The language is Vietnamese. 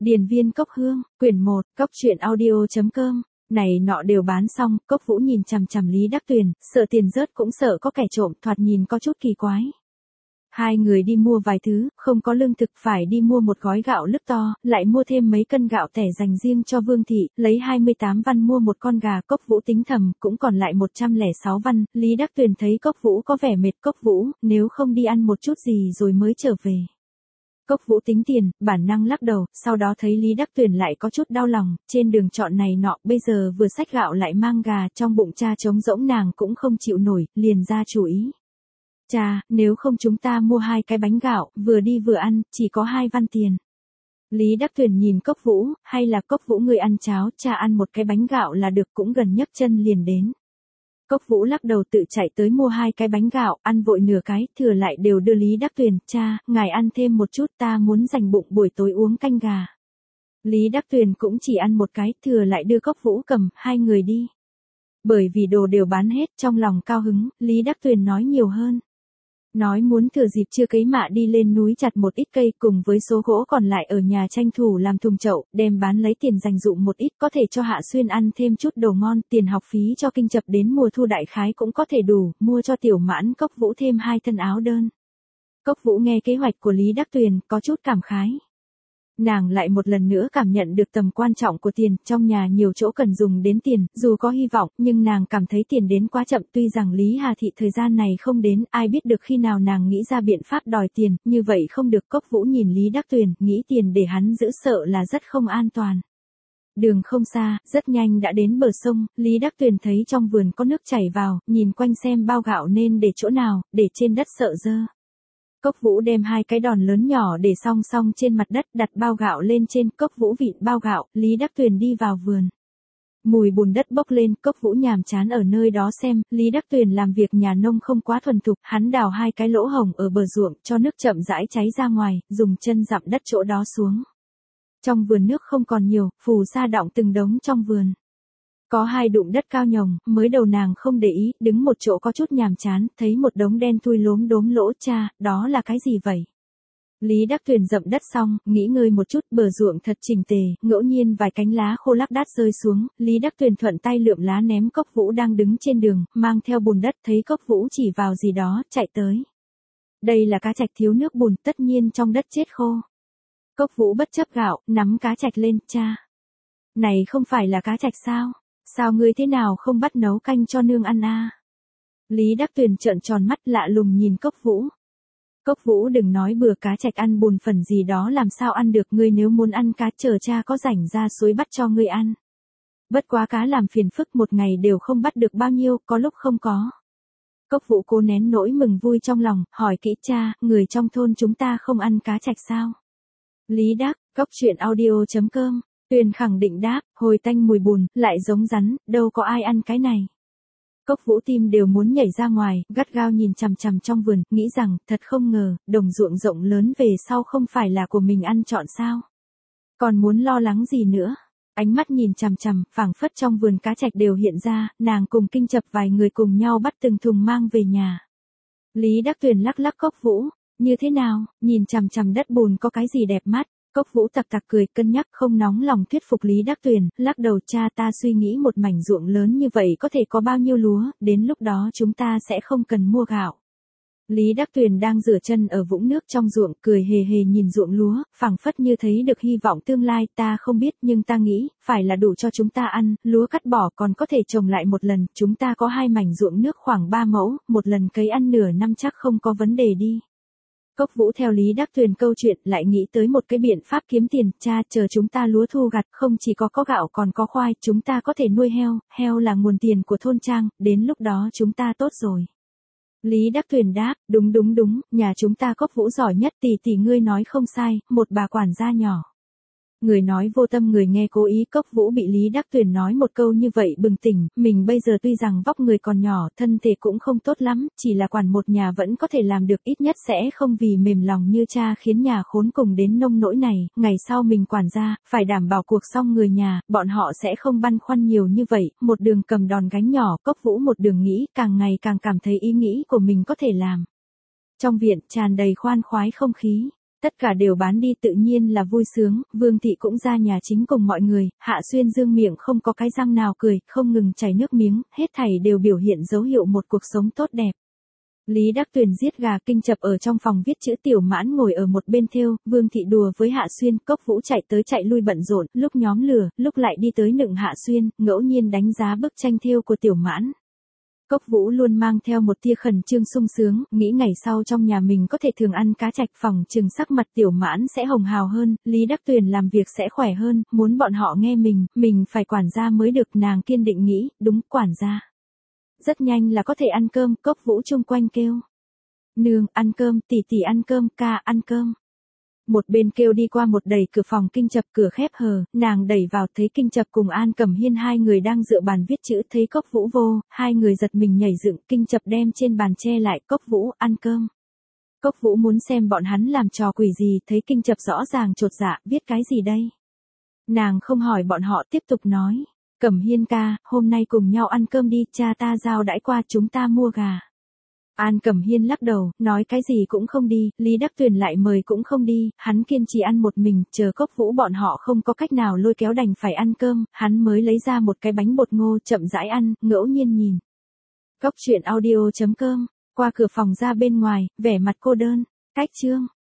Điền viên cốc hương, quyển 1, cốc truyện audio.com. Này nọ đều bán xong, Cốc Vũ nhìn chằm chằm Lý Đắc Tuyền, sợ tiền rớt cũng sợ có kẻ trộm, thoạt nhìn có chút kỳ quái. Hai người đi mua vài thứ, không có lương thực phải đi mua một gói gạo lứt to, lại mua thêm mấy cân gạo tẻ dành riêng cho Vương Thị, lấy 28 văn mua một con gà. Cốc Vũ tính thầm, cũng còn lại 106 văn, Lý Đắc Tuyền thấy Cốc Vũ có vẻ mệt. Cốc Vũ, nếu không đi ăn một chút gì rồi mới trở về. Cốc Vũ tính tiền, bản năng lắc đầu, sau đó thấy Lý Đắc Tuyền lại có chút đau lòng, trên đường chọn này nọ, bây giờ vừa xách gạo lại mang gà, trong bụng cha trống rỗng nàng cũng không chịu nổi, liền ra chủ ý. Cha, nếu không chúng ta mua 2 cái bánh gạo, vừa đi vừa ăn, chỉ có 2 văn tiền. Lý Đắc Tuyền nhìn Cốc Vũ, hay là Cốc Vũ người ăn cháo, cha ăn một cái bánh gạo là được, cũng gần nhấc chân liền đến. Cốc Vũ lắc đầu tự chạy tới mua 2 cái bánh gạo, ăn vội nửa cái, thừa lại đều đưa Lý Đắc Tuyền, cha, ngài ăn thêm một chút, ta muốn dành bụng buổi tối uống canh gà. Lý Đắc Tuyền cũng chỉ ăn một cái, thừa lại đưa Cốc Vũ cầm, hai người đi. Bởi vì đồ đều bán hết, trong lòng cao hứng, Lý Đắc Tuyền nói nhiều hơn. Nói muốn thừa dịp chưa cấy mạ đi lên núi chặt một ít cây, cùng với số gỗ còn lại ở nhà tranh thủ làm thùng chậu, đem bán lấy tiền dành dụm một ít, có thể cho Hạ Xuyên ăn thêm chút đồ ngon, tiền học phí cho kinh chập đến mùa thu đại khái cũng có thể đủ, mua cho Tiểu Mãn Cốc Vũ thêm 2 thân áo đơn. Cốc Vũ nghe kế hoạch của Lý Đắc Tuyền, có chút cảm khái. Nàng lại một lần nữa cảm nhận được tầm quan trọng của tiền, trong nhà nhiều chỗ cần dùng đến tiền, dù có hy vọng, nhưng nàng cảm thấy tiền đến quá chậm, tuy rằng Lý Hà Thị thời gian này không đến, ai biết được khi nào nàng nghĩ ra biện pháp đòi tiền, như vậy không được. Cốc Vũ nhìn Lý Đắc Tuyền, nghĩ tiền để hắn giữ sợ là rất không an toàn. Đường không xa, rất nhanh đã đến bờ sông, Lý Đắc Tuyền thấy trong vườn có nước chảy vào, nhìn quanh xem bao gạo nên để chỗ nào, để trên đất sợ dơ. Cốc Vũ đem 2 cái đòn lớn nhỏ để song song trên mặt đất, đặt bao gạo lên trên. Cốc Vũ vịn bao gạo, Lý Đắc Tuyền đi vào vườn. Mùi bùn đất bốc lên, Cốc Vũ nhàm chán ở nơi đó xem, Lý Đắc Tuyền làm việc nhà nông không quá thuần thục, hắn đào 2 cái lỗ hổng ở bờ ruộng, cho nước chậm rãi cháy ra ngoài, dùng chân dặm đất chỗ đó xuống. Trong vườn nước không còn nhiều, phù sa đọng từng đống trong vườn. Có 2 đụng đất cao nhồng, mới đầu nàng không để ý, đứng một chỗ có chút nhàm chán, thấy một đống đen thui lốm đốm lỗ, cha, đó là cái gì vậy? Lý Đắc Tuyền dậm đất xong, nghỉ ngơi một chút, bờ ruộng thật chỉnh tề, ngẫu nhiên vài cánh lá khô lác đác rơi xuống, Lý Đắc Tuyền thuận tay lượm lá ném. Cốc Vũ đang đứng trên đường, mang theo bùn đất, thấy Cốc Vũ chỉ vào gì đó, chạy tới. Đây là cá trạch thiếu nước bùn, tất nhiên trong đất chết khô. Cốc Vũ bất chấp gạo, nắm cá trạch lên, cha. Này không phải là cá trạch sao? Sao ngươi thế nào không bắt nấu canh cho nương ăn à? Lý Đắc Tuyền trợn tròn mắt lạ lùng nhìn Cốc Vũ. Cốc Vũ đừng nói bừa, cá trạch ăn bùn phần gì đó làm sao ăn được, ngươi nếu muốn ăn cá chờ cha có rảnh ra suối bắt cho ngươi ăn. Bất quá cá làm phiền phức, một ngày đều không bắt được bao nhiêu, có lúc không có. Cốc Vũ cố nén nỗi mừng vui trong lòng, hỏi kỹ, cha, người trong thôn chúng ta không ăn cá trạch sao? Lý Đắc, cốc truyện audio.com. Tuyền khẳng định đáp, hồi tanh mùi bùn, lại giống rắn, đâu có ai ăn cái này. Cốc Vũ tim đều muốn nhảy ra ngoài, gắt gao nhìn chằm chằm trong vườn, nghĩ rằng, thật không ngờ, đồng ruộng rộng lớn về sau không phải là của mình ăn trọn sao. Còn muốn lo lắng gì nữa. Ánh mắt nhìn chằm chằm, phảng phất trong vườn cá trạch đều hiện ra, nàng cùng kinh chập vài người cùng nhau bắt từng thùng mang về nhà. Lý Đắc Tuyền lắc lắc Cốc Vũ, như thế nào, nhìn chằm chằm đất bùn có cái gì đẹp mắt. Cốc Vũ tặc tặc cười, cân nhắc, không nóng lòng thuyết phục Lý Đắc Tuyền, lắc đầu, cha, ta suy nghĩ một mảnh ruộng lớn như vậy có thể có bao nhiêu lúa, đến lúc đó chúng ta sẽ không cần mua gạo. Lý Đắc Tuyền đang rửa chân ở vũng nước trong ruộng, cười hề hề nhìn ruộng lúa, phảng phất như thấy được hy vọng tương lai, ta không biết nhưng ta nghĩ, phải là đủ cho chúng ta ăn, lúa cắt bỏ còn có thể trồng lại một lần, chúng ta có 2 mảnh ruộng nước khoảng 3 mẫu, một lần cấy ăn nửa năm chắc không có vấn đề đi. Cốc Vũ theo Lý Đắc Tuyền câu chuyện lại nghĩ tới một cái biện pháp kiếm tiền, cha, chờ chúng ta lúa thu gặt, không chỉ có gạo còn có khoai, chúng ta có thể nuôi heo, heo là nguồn tiền của thôn trang, đến lúc đó chúng ta tốt rồi. Lý Đắc Tuyền đáp, đúng, nhà chúng ta Cốc Vũ giỏi nhất, tỷ ngươi nói không sai, một bà quản gia nhỏ. Người nói vô tâm người nghe cố ý. Cốc Vũ bị Lý Đắc Tuyền nói một câu như vậy bừng tỉnh, mình bây giờ tuy rằng vóc người còn nhỏ, thân thể cũng không tốt lắm, chỉ là quản một nhà vẫn có thể làm được, ít nhất sẽ không vì mềm lòng như cha khiến nhà khốn cùng đến nông nỗi này, ngày sau mình quản gia, phải đảm bảo cuộc sống người nhà, bọn họ sẽ không băn khoăn nhiều như vậy, một đường cầm đòn gánh nhỏ, Cốc Vũ một đường nghĩ, càng ngày càng cảm thấy ý nghĩ của mình có thể làm. Trong viện tràn đầy khoan khoái không khí. Tất cả đều bán đi tự nhiên là vui sướng, Vương Thị cũng ra nhà chính cùng mọi người, Hạ Xuyên Dương miệng không có cái răng nào cười, không ngừng chảy nước miếng, hết thảy đều biểu hiện dấu hiệu một cuộc sống tốt đẹp. Lý Đắc Tuyền giết gà kinh chập ở trong phòng viết chữ, Tiểu Mãn ngồi ở một bên thêu, Vương Thị đùa với Hạ Xuyên, Cốc Vũ chạy tới chạy lui bận rộn, lúc nhóm lửa, lúc lại đi tới nựng Hạ Xuyên, ngẫu nhiên đánh giá bức tranh thêu của Tiểu Mãn. Cốc Vũ luôn mang theo một tia khẩn trương sung sướng, nghĩ ngày sau trong nhà mình có thể thường ăn cá trạch, phòng chừng sắc mặt Tiểu Mãn sẽ hồng hào hơn, Lý Đắc Tuyền làm việc sẽ khỏe hơn, muốn bọn họ nghe mình phải quản gia mới được, nàng kiên định nghĩ, đúng, quản gia. Rất nhanh là có thể ăn cơm, Cốc Vũ chung quanh kêu. Nương, ăn cơm, tỷ tỷ ăn cơm, ca, ăn cơm. Một bên kêu đi qua một đẩy cửa phòng kinh chập, cửa khép hờ, nàng đẩy vào thấy kinh chập cùng An Cẩm Hiên hai người đang dựa bàn viết chữ, thấy Cốc Vũ vô, hai người giật mình nhảy dựng, kinh chập đem trên bàn che lại, Cốc Vũ, ăn cơm. Cốc Vũ muốn xem bọn hắn làm trò quỷ gì, thấy kinh chập rõ ràng chột dạ, viết cái gì đây? Nàng không hỏi bọn họ, tiếp tục nói, Cẩm Hiên ca, hôm nay cùng nhau ăn cơm đi, cha ta giao đãi qua, chúng ta mua gà. An Cẩm Hiên lắc đầu, nói cái gì cũng không đi, Lý Đắc Tuyền lại mời cũng không đi, hắn kiên trì ăn một mình, chờ Cốc Vũ bọn họ không có cách nào lôi kéo đành phải ăn cơm, hắn mới lấy ra một cái bánh bột ngô chậm rãi ăn, ngẫu nhiên nhìn. Cốc truyện audio.com, qua cửa phòng ra bên ngoài, vẻ mặt cô đơn, cách chương.